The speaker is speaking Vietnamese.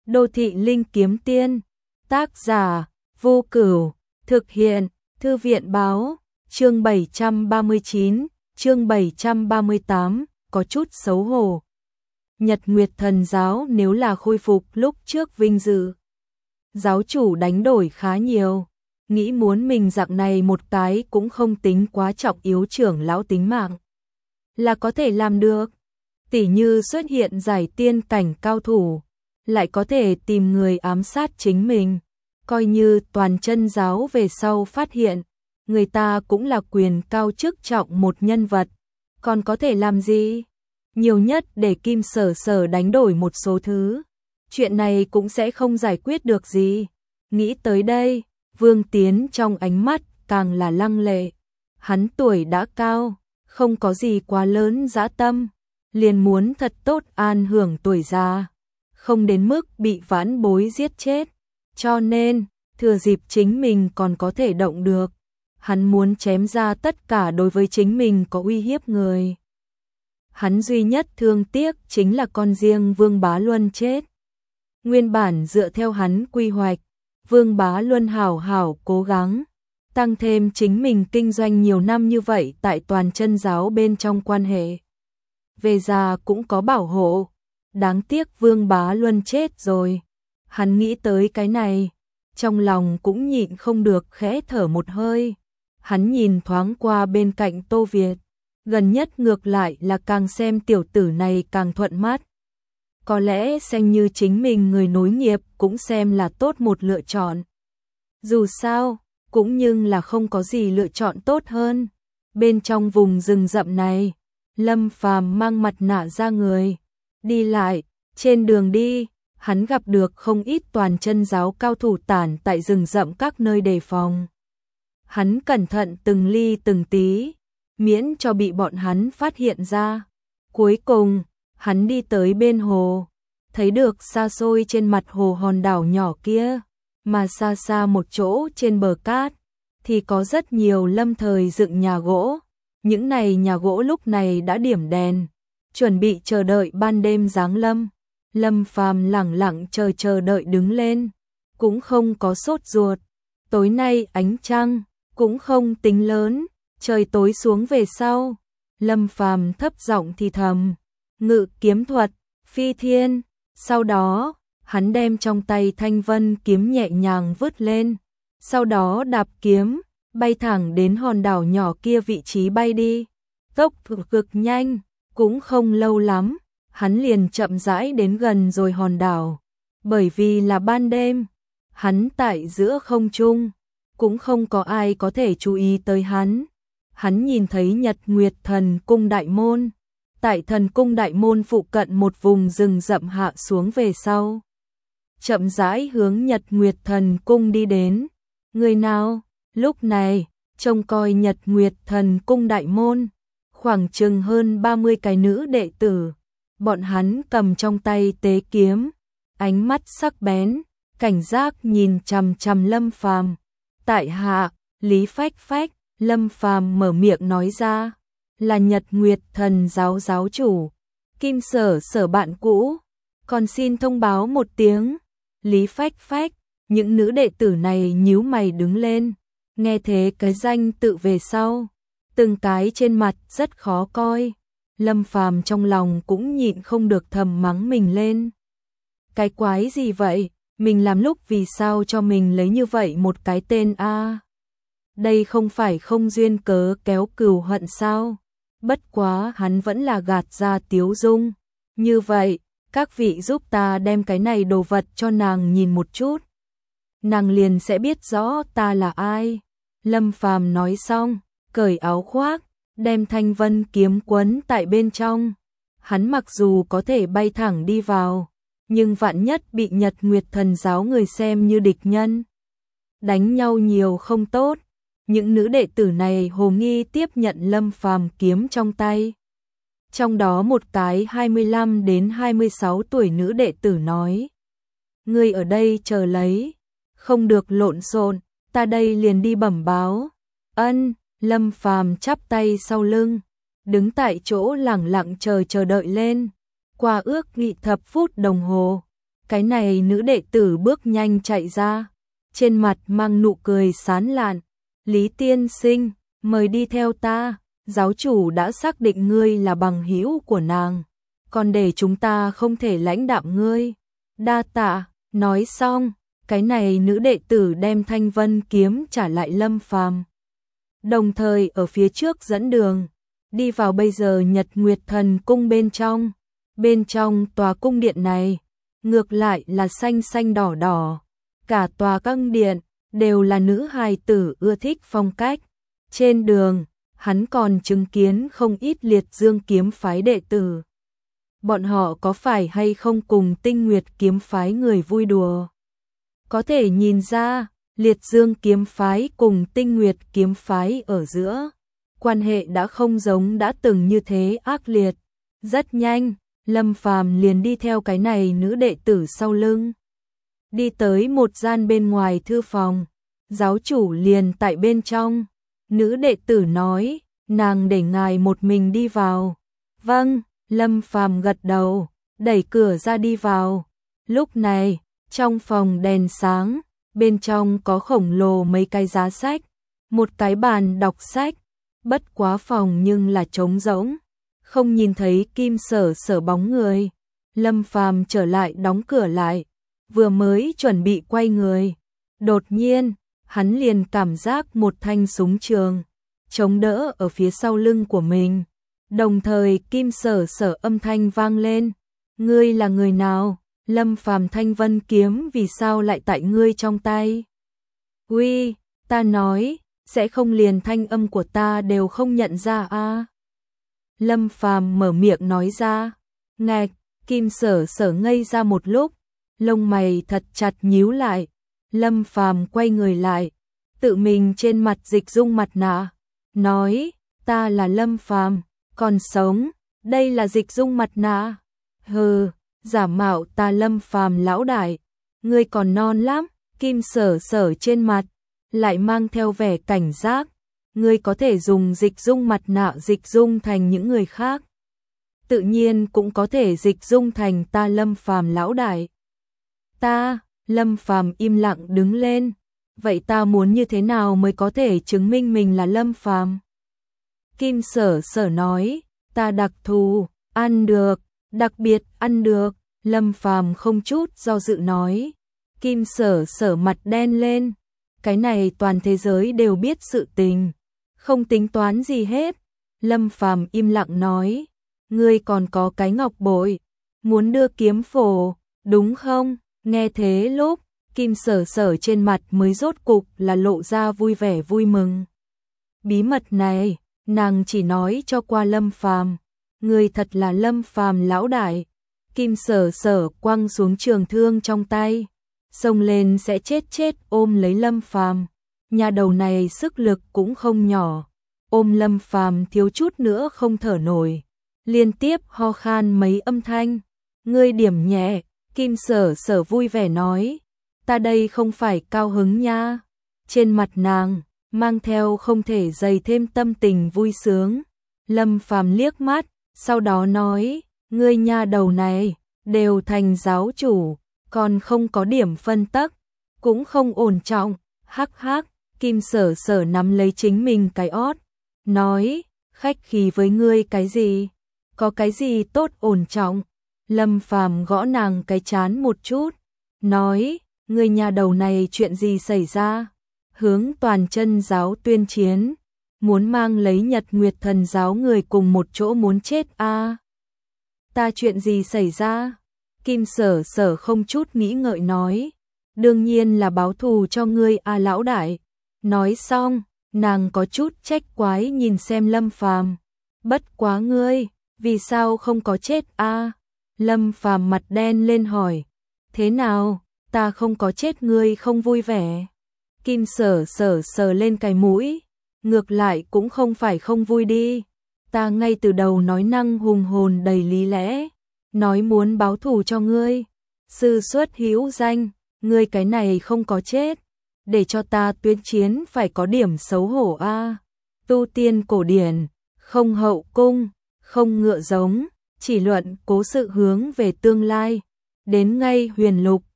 Đô thị linh kiếm tiên, tác giả, Vô Cửu, thực hiện, Thư viện báo, chương 739, chương 738, có chút xấu hổ. Nhật Nguyệt Thần giáo nếu là khôi phục lúc trước vinh dự. Giáo chủ đánh đổi khá nhiều, nghĩ muốn mình dạng này một cái cũng không tính quá trọng yếu trưởng lão tính mạng. Là có thể làm được, tỉ như xuất hiện giải tiên cảnh cao thủ, lại có thể tìm người ám sát chính mình. Coi như toàn chân giáo về sau phát hiện, người ta cũng là quyền cao chức trọng một nhân vật, còn có thể làm gì? Nhiều nhất để Kim Sở Sở đánh đổi một số thứ, chuyện này cũng sẽ không giải quyết được gì. Nghĩ tới đây, Vương Tiến trong ánh mắt càng là lăng lệ. Hắn tuổi đã cao, không có gì quá lớn dã tâm, liền muốn thật tốt an hưởng tuổi già, không đến mức bị vãn bối giết chết. Cho nên, thừa dịp chính mình còn có thể động được, hắn muốn chém ra tất cả đối với chính mình có uy hiếp người. Hắn duy nhất thương tiếc chính là con riêng Vương Bá Luân chết. Nguyên bản dựa theo hắn quy hoạch, Vương Bá Luân hảo hảo cố gắng, tăng thêm chính mình kinh doanh nhiều năm như vậy tại toàn chân giáo bên trong quan hệ. Về già cũng có bảo hộ, đáng tiếc Vương Bá Luân chết rồi. Hắn nghĩ tới cái này, trong lòng cũng nhịn không được khẽ thở một hơi. Hắn nhìn thoáng qua bên cạnh Tô Việt, gần nhất ngược lại là càng xem tiểu tử này càng thuận mắt. Có lẽ xem như chính mình người nối nghiệp cũng xem là tốt một lựa chọn. Dù sao, cũng nhưng là không có gì lựa chọn tốt hơn. Bên trong vùng rừng rậm này, Lâm Phàm mang mặt nạ ra người, đi lại, trên đường đi, hắn gặp được không ít toàn chân giáo cao thủ tản tại rừng rậm các nơi đề phòng. Hắn cẩn thận từng ly từng tí, miễn cho bị bọn hắn phát hiện ra. Cuối cùng, hắn đi tới bên hồ, thấy được xa xôi trên mặt hồ hòn đảo nhỏ kia, mà xa xa một chỗ trên bờ cát, thì có rất nhiều lâm thời dựng nhà gỗ. Những này nhà gỗ lúc này đã điểm đèn, chuẩn bị chờ đợi ban đêm giáng lâm. Lâm Phàm lẳng lặng chờ đợi đứng lên, cũng không có sốt ruột. Tối nay ánh trăng cũng không tính lớn, trời tối xuống về sau, Lâm Phàm thấp giọng thì thầm, ngự kiếm thuật, phi thiên. Sau đó, hắn đem trong tay thanh vân kiếm nhẹ nhàng vứt lên, sau đó đạp kiếm, bay thẳng đến hòn đảo nhỏ kia vị trí bay đi. Tốc độ cực nhanh, cũng không lâu lắm, hắn liền chậm rãi đến gần rồi hòn đảo. Bởi vì là ban đêm, hắn tại giữa không trung, cũng không có ai có thể chú ý tới hắn. Hắn nhìn thấy Nhật Nguyệt Thần Cung đại môn, tại Thần Cung đại môn phụ cận một vùng rừng rậm hạ xuống về sau, chậm rãi hướng Nhật Nguyệt Thần Cung đi đến. Người nào? Lúc này, trông coi Nhật Nguyệt Thần Cung đại môn, khoảng chừng hơn 30 cái nữ đệ tử. Bọn hắn cầm trong tay tế kiếm, ánh mắt sắc bén, cảnh giác nhìn chằm chằm Lâm Phàm. Tại hạ, Lý Phách Phách. Lâm Phàm mở miệng nói ra, là Nhật Nguyệt Thần giáo giáo chủ, Kim Sở Sở bạn cũ, còn xin thông báo một tiếng. Lý Phách Phách. Những nữ đệ tử này nhíu mày đứng lên, nghe thế cái danh tự về sau, từng cái trên mặt rất khó coi. Lâm Phàm trong lòng cũng nhịn không được thầm mắng mình lên. Cái quái gì vậy, mình làm lúc vì sao cho mình lấy như vậy một cái tên a? Đây không phải không duyên cớ kéo cừu hận sao? Bất quá hắn vẫn là gạt ra tiếu dung. Như vậy, các vị giúp ta đem cái này đồ vật cho nàng nhìn một chút, nàng liền sẽ biết rõ ta là ai. Lâm Phàm nói xong, cởi áo khoác, đem thanh vân kiếm quấn tại bên trong. Hắn mặc dù có thể bay thẳng đi vào, nhưng vạn nhất bị Nhật Nguyệt Thần giáo người xem như địch nhân, đánh nhau nhiều không tốt. Những nữ đệ tử này hồ nghi tiếp nhận Lâm Phàm kiếm trong tay. Trong đó một cái 25 đến 26 tuổi nữ đệ tử nói, ngươi ở đây chờ lấy, không được lộn xộn, ta đây liền đi bẩm báo. Ân. Lâm Phàm chắp tay sau lưng, đứng tại chỗ lẳng lặng chờ đợi lên. Qua ước nghị thập phút đồng hồ, Cái này nữ đệ tử bước nhanh chạy ra, trên mặt mang nụ cười sán lạn. Lý tiên sinh, mời đi theo ta, giáo chủ đã xác định ngươi là bằng hữu của nàng, còn để chúng ta không thể lãnh đạm ngươi. Đa tạ. Nói xong, cái này nữ đệ tử đem Thanh Vân kiếm trả lại Lâm Phàm, đồng thời ở phía trước dẫn đường, đi vào bây giờ Nhật Nguyệt Thần Cung bên trong. Bên trong tòa cung điện này, ngược lại là xanh xanh đỏ đỏ, cả tòa cung điện đều là nữ hài tử ưa thích phong cách. Trên đường, hắn còn chứng kiến không ít Liệt Dương kiếm phái đệ tử. Bọn họ có phải hay không cùng Tinh Nguyệt kiếm phái người vui đùa? Có thể nhìn ra, Liệt Dương kiếm phái cùng Tinh Nguyệt kiếm phái ở giữa, quan hệ đã không giống đã từng như thế ác liệt. Rất nhanh, Lâm Phàm liền đi theo cái này nữ đệ tử sau lưng. Đi tới một gian bên ngoài thư phòng, giáo chủ liền tại bên trong. Nữ đệ tử nói, nàng để ngài một mình đi vào. Vâng. Lâm Phàm gật đầu, đẩy cửa ra đi vào. Lúc này, trong phòng đèn sáng, bên trong có khổng lồ mấy cái giá sách, một cái bàn đọc sách, bất quá phòng nhưng là trống rỗng, không nhìn thấy Kim Sở Sở bóng người. Lâm Phàm trở lại đóng cửa lại, vừa mới chuẩn bị quay người, đột nhiên, hắn liền cảm giác một thanh súng trường chống đỡ ở phía sau lưng của mình. Đồng thời Kim Sở Sở âm thanh vang lên, ngươi là người nào? Lâm Phàm, Thanh Vân kiếm vì sao lại tại ngươi trong tay? Uy, ta nói, sẽ không liền thanh âm của ta đều không nhận ra à? Lâm Phàm mở miệng nói ra. Ngạch, Kim Sở Sở ngây ra một lúc, lông mày thật chặt nhíu lại. Lâm Phàm quay người lại, tự mình trên mặt dịch dung mặt nạ, nói, ta là Lâm Phàm, còn sống, đây là dịch dung mặt nạ. Hừ, giả mạo ta Lâm Phàm lão đại, ngươi còn non lắm. Kim Sở Sở trên mặt lại mang theo vẻ cảnh giác, ngươi có thể dùng dịch dung mặt nạ dịch dung thành những người khác, tự nhiên cũng có thể dịch dung thành ta Lâm Phàm lão đại. Ta, Lâm Phàm im lặng đứng lên, vậy ta muốn như thế nào mới có thể chứng minh mình là Lâm Phàm? Kim Sở Sở nói, ta đặc thù, ăn được, đặc biệt ăn được. Lâm Phàm không chút do dự nói. Kim Sở Sở mặt đen lên, cái này toàn thế giới đều biết sự tình, không tính toán gì hết. Lâm Phàm im lặng nói, ngươi còn có cái ngọc bội, muốn đưa kiếm phổ, đúng không? Nghe thế lúc, Kim Sở Sở trên mặt mới rốt cục là lộ ra vui vẻ vui mừng. Bí mật này, nàng chỉ nói cho qua Lâm Phàm, người thật là Lâm Phàm lão đại. Kim Sở Sở quăng xuống trường thương trong tay, xông lên sẽ chết ôm lấy Lâm Phàm. Nhà đầu này sức lực cũng không nhỏ, ôm Lâm Phàm thiếu chút nữa không thở nổi, liên tiếp ho khan mấy âm thanh. Ngươi điểm nhẹ, Kim Sở Sở vui vẻ nói, ta đây không phải cao hứng nha. Trên mặt nàng mang theo không thể dày thêm tâm tình vui sướng. Lâm Phàm liếc mắt, sau đó nói, ngươi nha đầu này, đều thành giáo chủ, còn không có điểm phân tắc, cũng không ổn trọng. Hắc hắc. Kim Sở Sở nắm lấy chính mình cái ót, nói, khách khí với ngươi cái gì? Có cái gì tốt ổn trọng? Lâm Phàm gõ nàng cái chán một chút, nói, ngươi nhà đầu này chuyện gì xảy ra? Hướng Toàn Chân giáo tuyên chiến, muốn mang lấy Nhật Nguyệt Thần giáo người cùng một chỗ muốn chết a? Ta chuyện gì xảy ra? Kim Sở Sở không chút nghĩ ngợi nói, đương nhiên là báo thù cho ngươi a lão đại. Nói xong, nàng có chút trách quái nhìn xem Lâm Phàm, bất quá ngươi, vì sao không có chết a? Lâm Phàm mặt đen lên hỏi, thế nào, ta không có chết ngươi không vui vẻ? Kim Sở Sở sờ lên cái mũi, ngược lại cũng không phải không vui đi, ta ngay từ đầu nói năng hùng hồn đầy lý lẽ, nói muốn báo thù cho ngươi, sư xuất hữu danh, ngươi cái này không có chết, để cho ta tuyên chiến phải có điểm xấu hổ a. Tu tiên cổ điển, không hậu cung, không ngựa giống, chỉ luận cố sự hướng về tương lai, đến ngay huyền lục,